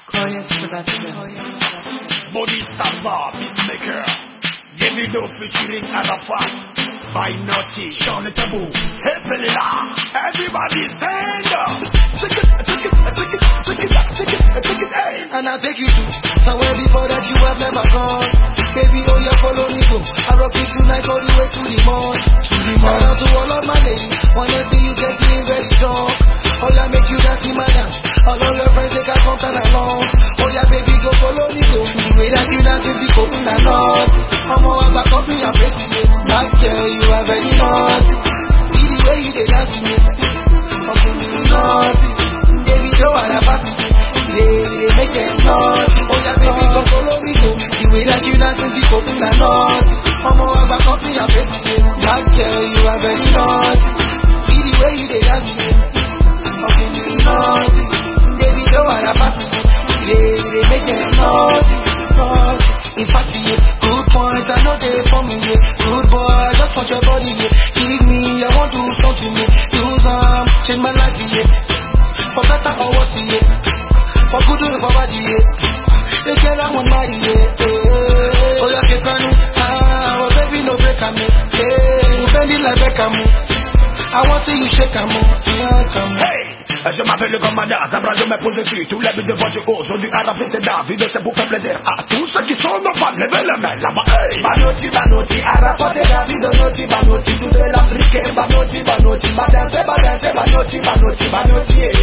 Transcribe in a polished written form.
Koyes Production. Body Samba, Beatmaker, Davido featuring Arafat, by Naughty, Sean the Taboo, hey Pelila, everybody stand up, take it, hey. And I'll take you to somewhere before that you have never gone. Baby, oh yeah, follow me go. I rock you tonight all the way to the mall. Shout out to all of my ladies, wanna see you getting very drunk. Oh yeah, make you dance in my dance. All of your friends they can come and along. Oh yeah, baby, go follow me go. The way that you dance with the coconut nut. I'm all about company, I'm ready to that girl, you are very naughty. See the way you dey dance with me. I'm feeling naughty. Baby, show all about me. They make them naughty. Oh yeah, baby, go follow me go. The way that you dance with the coconut nut. I'm all about company, I'm ready to that girl, you are very naughty. See the way you dey dance with me. I'm feeling naughty. Baby, show all about me. They make them naughty. In fact, yeah, good point, I know they for me, yeah. Good boy, I just want your body, yeah. Give me, I want to do something, yeah. Use change my life, yeah. For better or worse, yeah. For good or for bad, yeah. They girl I want marry, yeah. Oh, yeah, you can, oh, baby, no break, I'm, yeah. Bend it like Beckham, I want to see you shake, I'm, yeah, come. Hey! Je m'appelle le commandant, Zabra je me pose dessus. Tous les buts devant du haut, aujourd'hui Arafat et David, c'est pour faire plaisir à tous ceux qui sont nos femmes. Levez les mains là-bas, hey! Banoti, Arafat et David, Banoti, toute l'Afrique, Banoti, Banoti, Banoti,